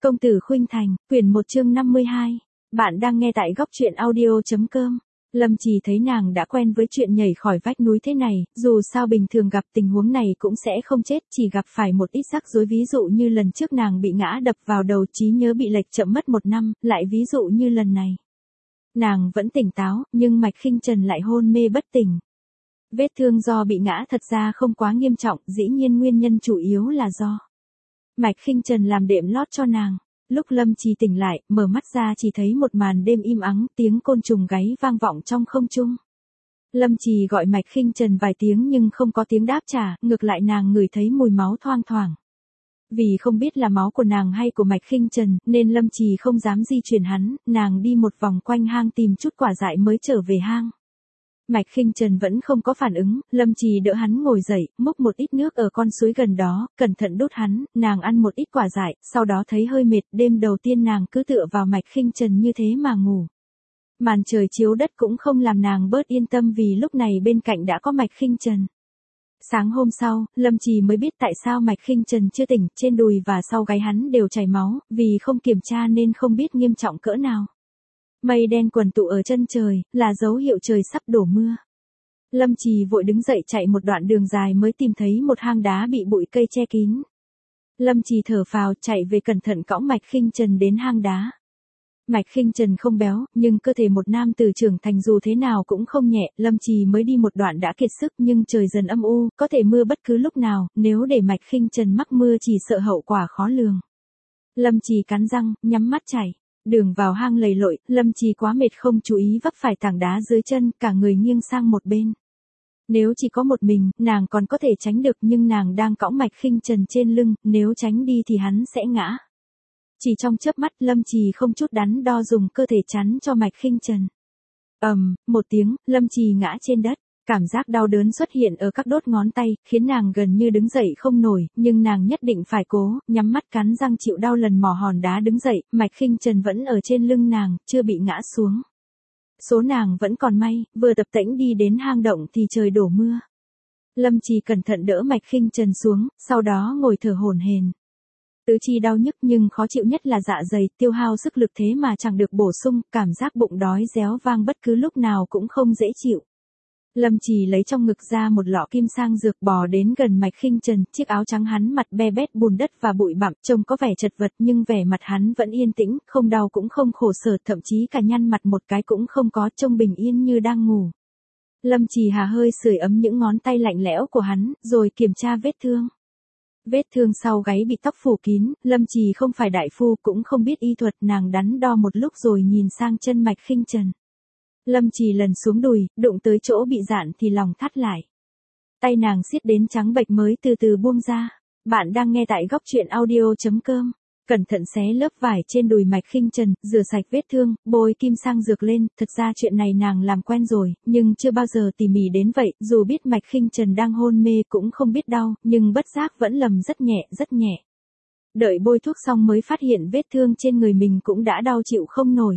Công tử Khuynh Thành, quyển 1 chương 52. Bạn đang nghe tại góc truyện audio.com. Lâm Trì thấy nàng đã quen với chuyện nhảy khỏi vách núi thế này, dù sao bình thường gặp tình huống này cũng sẽ không chết, chỉ gặp phải một ít rắc rối, ví dụ như lần trước nàng bị ngã đập vào đầu, trí nhớ bị lệch chậm mất 1 năm, lại ví dụ như lần này. Nàng vẫn tỉnh táo, nhưng Mạch Khinh Trần lại hôn mê bất tỉnh. Vết thương do bị ngã thật ra không quá nghiêm trọng, dĩ nhiên nguyên nhân chủ yếu là do Mạch Khinh Trần làm đệm lót cho nàng. Lúc Lâm Trì tỉnh lại, mở mắt ra chỉ thấy một màn đêm im ắng, tiếng côn trùng gáy vang vọng trong không trung. Lâm Trì gọi Mạch Khinh Trần vài tiếng nhưng không có tiếng đáp trả, ngược lại nàng ngửi thấy mùi máu thoang thoảng. Vì không biết là máu của nàng hay của Mạch Khinh Trần, nên Lâm Trì không dám di chuyển hắn, nàng đi một vòng quanh hang tìm chút quả dại mới trở về hang. Mạch Khinh Trần vẫn không có phản ứng, Lâm Trì đỡ hắn ngồi dậy, múc một ít nước ở con suối gần đó, cẩn thận đút hắn, nàng ăn một ít quả dại, sau đó thấy hơi mệt, đêm đầu tiên nàng cứ tựa vào Mạch Khinh Trần như thế mà ngủ. Màn trời chiếu đất cũng không làm nàng bớt yên tâm vì lúc này bên cạnh đã có Mạch Khinh Trần. Sáng hôm sau, Lâm Trì mới biết tại sao Mạch Khinh Trần chưa tỉnh, trên đùi và sau gáy hắn đều chảy máu, vì không kiểm tra nên không biết nghiêm trọng cỡ nào. Mây đen quần tụ ở chân trời, là dấu hiệu trời sắp đổ mưa. Lâm Trì vội đứng dậy chạy một đoạn đường dài mới tìm thấy một hang đá bị bụi cây che kín. Lâm Trì thở phào chạy về cẩn thận cõng Mạch Khinh Trần đến hang đá. Mạch Khinh Trần không béo, nhưng cơ thể một nam tử trưởng thành dù thế nào cũng không nhẹ, Lâm Trì mới đi một đoạn đã kiệt sức nhưng trời dần âm u, có thể mưa bất cứ lúc nào, nếu để Mạch Khinh Trần mắc mưa chỉ sợ hậu quả khó lường. Lâm Trì cắn răng, nhắm mắt chạy. Đường vào hang lầy lội, Lâm Trì quá mệt không chú ý vấp phải tảng đá dưới chân, cả người nghiêng sang một bên. Nếu chỉ có một mình, nàng còn có thể tránh được nhưng nàng đang cõng Mạch Khinh Trần trên lưng, nếu tránh đi thì hắn sẽ ngã. Chỉ trong chớp mắt, Lâm Trì không chút đắn đo dùng cơ thể chắn cho Mạch Khinh Trần. Một tiếng, Lâm Trì ngã trên đất. Cảm giác đau đớn xuất hiện ở các đốt ngón tay, khiến nàng gần như đứng dậy không nổi, nhưng nàng nhất định phải cố, nhắm mắt cắn răng chịu đau lần mò hòn đá đứng dậy, Mạch Khinh Trần vẫn ở trên lưng nàng, chưa bị ngã xuống. Số nàng vẫn còn may, vừa tập tễnh đi đến hang động thì trời đổ mưa. Lâm Trì cẩn thận đỡ Mạch Khinh Trần xuống, sau đó ngồi thở hổn hển. Tứ chi đau nhức nhưng khó chịu nhất là dạ dày, tiêu hao sức lực thế mà chẳng được bổ sung, cảm giác bụng đói réo vang bất cứ lúc nào cũng không dễ chịu. Lâm Trì lấy trong ngực ra một lọ kim sang dược bò đến gần Mạch Khinh Trần, chiếc áo trắng hắn mặt be bét bùn đất và bụi bặm, trông có vẻ chật vật nhưng vẻ mặt hắn vẫn yên tĩnh, không đau cũng không khổ sở, thậm chí cả nhăn mặt một cái cũng không có, trông bình yên như đang ngủ. Lâm Trì hà hơi sưởi ấm những ngón tay lạnh lẽo của hắn, rồi kiểm tra vết thương. Vết thương sau gáy bị tóc phủ kín, Lâm Trì không phải đại phu cũng không biết y thuật, nàng đắn đo một lúc rồi nhìn sang chân Mạch Khinh Trần. Lâm Trì lần xuống đùi, đụng tới chỗ bị dạn thì lòng thắt lại. Tay nàng siết đến trắng bệch mới từ từ buông ra. Bạn đang nghe tại góc truyện audio.com. Cẩn thận xé lớp vải trên đùi Mạch Khinh Trần, rửa sạch vết thương, bôi kim sang dược lên, thực ra chuyện này nàng làm quen rồi, nhưng chưa bao giờ tỉ mỉ đến vậy, dù biết Mạch Khinh Trần đang hôn mê cũng không biết đau, nhưng bất giác vẫn lầm rất nhẹ, rất nhẹ. Đợi bôi thuốc xong mới phát hiện vết thương trên người mình cũng đã đau chịu không nổi.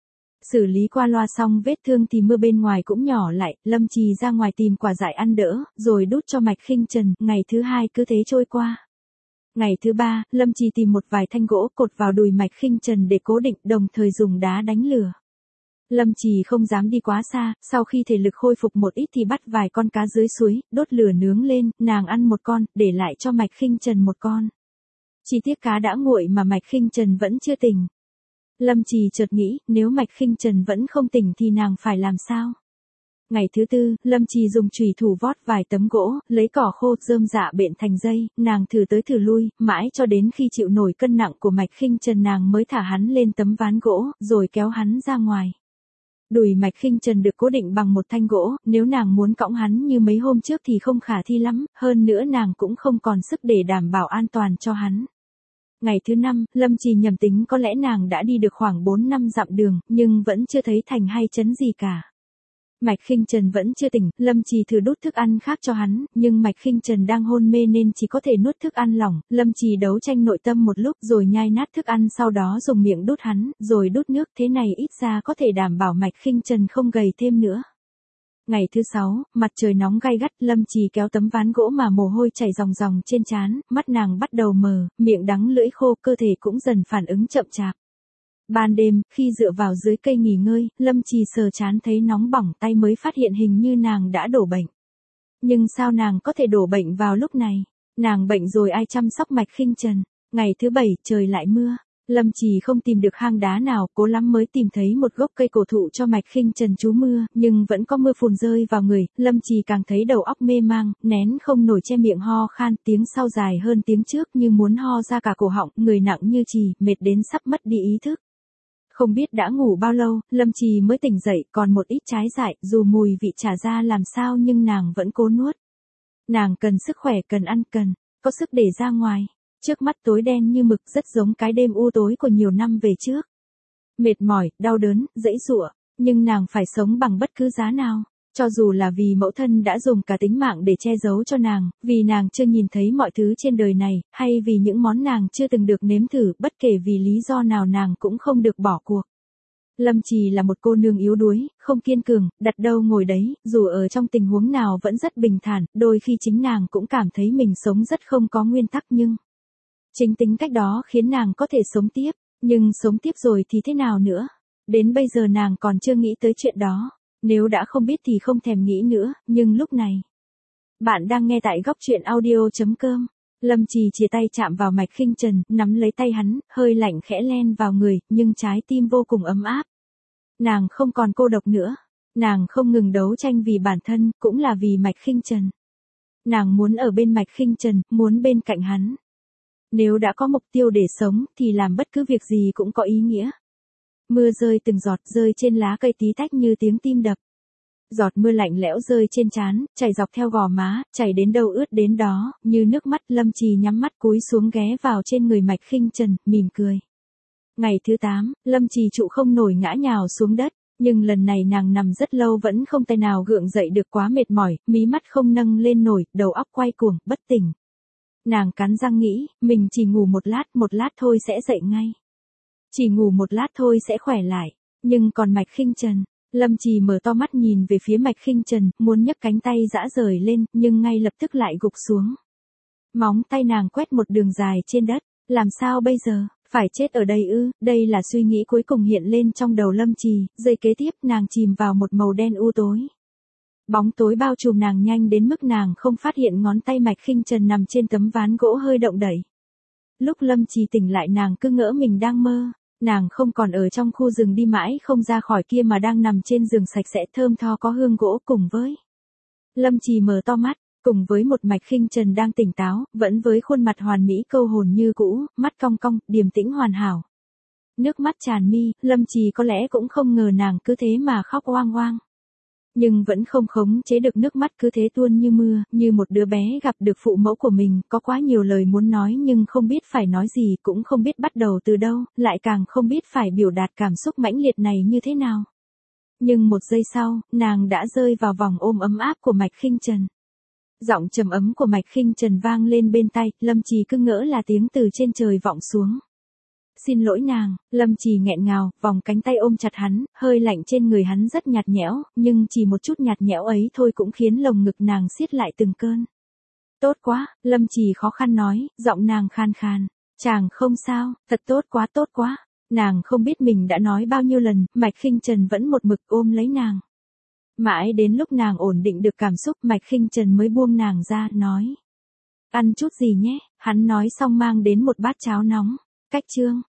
Xử lý qua loa xong vết thương thì mưa bên ngoài cũng nhỏ lại, Lâm Trì ra ngoài tìm quả dại ăn đỡ, rồi đút cho Mạch Khinh Trần, ngày thứ 2 cứ thế trôi qua. Ngày thứ 3, Lâm Trì tìm một vài thanh gỗ cột vào đùi Mạch Khinh Trần để cố định, đồng thời dùng đá đánh lửa. Lâm Trì không dám đi quá xa, sau khi thể lực khôi phục một ít thì bắt vài con cá dưới suối, đốt lửa nướng lên, nàng ăn một con, để lại cho Mạch Khinh Trần một con. Chỉ tiếc cá đã nguội mà Mạch Khinh Trần vẫn chưa tỉnh. Lâm Trì chợt nghĩ, nếu Mạch Khinh Trần vẫn không tỉnh thì nàng phải làm sao? Ngày thứ 4, Lâm Trì dùng chùy thủ vót vài tấm gỗ, lấy cỏ khô, rơm rạ bện thành dây, nàng thử tới thử lui, mãi cho đến khi chịu nổi cân nặng của Mạch Khinh Trần nàng mới thả hắn lên tấm ván gỗ, rồi kéo hắn ra ngoài. Đùi Mạch Khinh Trần được cố định bằng một thanh gỗ, nếu nàng muốn cõng hắn như mấy hôm trước thì không khả thi lắm, hơn nữa nàng cũng không còn sức để đảm bảo an toàn cho hắn. Ngày thứ 5, Lâm Trì nhầm tính có lẽ nàng đã đi được khoảng 4-5 dặm đường, nhưng vẫn chưa thấy thành hay chấn gì cả. Mạch Khinh Trần vẫn chưa tỉnh, Lâm Trì thử đút thức ăn khác cho hắn, nhưng Mạch Khinh Trần đang hôn mê nên chỉ có thể nuốt thức ăn lỏng, Lâm Trì đấu tranh nội tâm một lúc rồi nhai nát thức ăn, sau đó dùng miệng đút hắn, rồi đút nước, thế này ít ra có thể đảm bảo Mạch Khinh Trần không gầy thêm nữa. Ngày thứ 6, mặt trời nóng gay gắt, Lâm Trì kéo tấm ván gỗ mà mồ hôi chảy ròng ròng trên trán, mắt nàng bắt đầu mờ, miệng đắng lưỡi khô, cơ thể cũng dần phản ứng chậm chạp. Ban đêm, khi dựa vào dưới cây nghỉ ngơi, Lâm Trì sờ trán thấy nóng bỏng, tay mới phát hiện hình như nàng đã đổ bệnh. Nhưng sao nàng có thể đổ bệnh vào lúc này? Nàng bệnh rồi ai chăm sóc Mạch Khinh Trần? Ngày thứ 7, trời lại mưa. Lâm Trì không tìm được hang đá nào, cố lắm mới tìm thấy một gốc cây cổ thụ cho Mạch Khinh Trần trú mưa, nhưng vẫn có mưa phùn rơi vào người, Lâm Trì càng thấy đầu óc mê mang, nén không nổi che miệng ho khan, tiếng sau dài hơn tiếng trước như muốn ho ra cả cổ họng, người nặng như chì, mệt đến sắp mất đi ý thức. Không biết đã ngủ bao lâu, Lâm Trì mới tỉnh dậy, còn một ít trái dại, dù mùi vị chả ra làm sao nhưng nàng vẫn cố nuốt. Nàng cần sức khỏe, cần ăn, cần có sức để ra ngoài. Trước mắt tối đen như mực, rất giống cái đêm u tối của nhiều năm về trước. Mệt mỏi, đau đớn, giãy giụa, nhưng nàng phải sống bằng bất cứ giá nào. Cho dù là vì mẫu thân đã dùng cả tính mạng để che giấu cho nàng, vì nàng chưa nhìn thấy mọi thứ trên đời này, hay vì những món nàng chưa từng được nếm thử, bất kể vì lý do nào nàng cũng không được bỏ cuộc. Lâm Trì là một cô nương yếu đuối, không kiên cường, đặt đâu ngồi đấy, dù ở trong tình huống nào vẫn rất bình thản, đôi khi chính nàng cũng cảm thấy mình sống rất không có nguyên tắc nhưng chính tính cách đó khiến nàng có thể sống tiếp, nhưng sống tiếp rồi thì thế nào nữa? Đến bây giờ nàng còn chưa nghĩ tới chuyện đó, nếu đã không biết thì không thèm nghĩ nữa, nhưng lúc này. Bạn đang nghe tại góc truyện audio.com. Lâm Trì chìa tay chạm vào Mạch Khinh Trần, nắm lấy tay hắn, hơi lạnh khẽ len vào người, nhưng trái tim vô cùng ấm áp. Nàng không còn cô độc nữa, nàng không ngừng đấu tranh vì bản thân, cũng là vì Mạch Khinh Trần. Nàng muốn ở bên Mạch Khinh Trần, muốn bên cạnh hắn. Nếu đã có mục tiêu để sống, thì làm bất cứ việc gì cũng có ý nghĩa. Mưa rơi từng giọt rơi trên lá cây tí tách như tiếng tim đập. Giọt mưa lạnh lẽo rơi trên trán, chảy dọc theo gò má, chảy đến đâu ướt đến đó, như nước mắt. Lâm Trì nhắm mắt cúi xuống ghé vào trên người Mạch Khinh Trần, mỉm cười. Ngày thứ 8, Lâm Trì trụ không nổi ngã nhào xuống đất, nhưng lần này nàng nằm rất lâu vẫn không tay nào gượng dậy được, quá mệt mỏi, mí mắt không nâng lên nổi, đầu óc quay cuồng, bất tỉnh. Nàng cắn răng nghĩ, mình chỉ ngủ một lát thôi sẽ dậy ngay. Chỉ ngủ một lát thôi sẽ khỏe lại, nhưng còn Mạch Khinh Trần. Lâm Trì mở to mắt nhìn về phía Mạch Khinh Trần, muốn nhấc cánh tay giã rời lên, nhưng ngay lập tức lại gục xuống. Móng tay nàng quét một đường dài trên đất, làm sao bây giờ, phải chết ở đây ư? Đây là suy nghĩ cuối cùng hiện lên trong đầu Lâm Trì, giây kế tiếp nàng chìm vào một màu đen u tối. Bóng tối bao trùm nàng nhanh đến mức nàng không phát hiện ngón tay Mạch Khinh Trần nằm trên tấm ván gỗ hơi động đẩy. Lúc Lâm Trì tỉnh lại nàng cứ ngỡ mình đang mơ. Nàng không còn ở trong khu rừng đi mãi không ra khỏi kia mà đang nằm trên giường sạch sẽ thơm tho có hương gỗ cùng với. Lâm Trì mở to mắt, cùng với một Mạch Khinh Trần đang tỉnh táo, vẫn với khuôn mặt hoàn mỹ câu hồn như cũ, mắt cong cong, điềm tĩnh hoàn hảo. Nước mắt tràn mi, Lâm Trì có lẽ cũng không ngờ nàng cứ thế mà khóc oang oang. Nhưng vẫn không khống chế được nước mắt cứ thế tuôn như mưa, như một đứa bé gặp được phụ mẫu của mình, có quá nhiều lời muốn nói nhưng không biết phải nói gì, cũng không biết bắt đầu từ đâu, lại càng không biết phải biểu đạt cảm xúc mãnh liệt này như thế nào. Nhưng một giây sau, nàng đã rơi vào vòng ôm ấm áp của Mạch Khinh Trần. Giọng trầm ấm của Mạch Khinh Trần vang lên bên tai, Lâm Trì cứ ngỡ là tiếng từ trên trời vọng xuống. Xin lỗi nàng, Lâm Trì nghẹn ngào, vòng cánh tay ôm chặt hắn, hơi lạnh trên người hắn rất nhạt nhẽo, nhưng chỉ một chút nhạt nhẽo ấy thôi cũng khiến lồng ngực nàng siết lại từng cơn. Tốt quá, Lâm Trì khó khăn nói, giọng nàng khan khan. Chàng không sao, thật tốt quá tốt quá. Nàng không biết mình đã nói bao nhiêu lần, Mạch Khinh Trần vẫn một mực ôm lấy nàng. Mãi đến lúc nàng ổn định được cảm xúc, Mạch Khinh Trần mới buông nàng ra, nói. Ăn chút gì nhé, hắn nói xong mang đến một bát cháo nóng. Cách chương.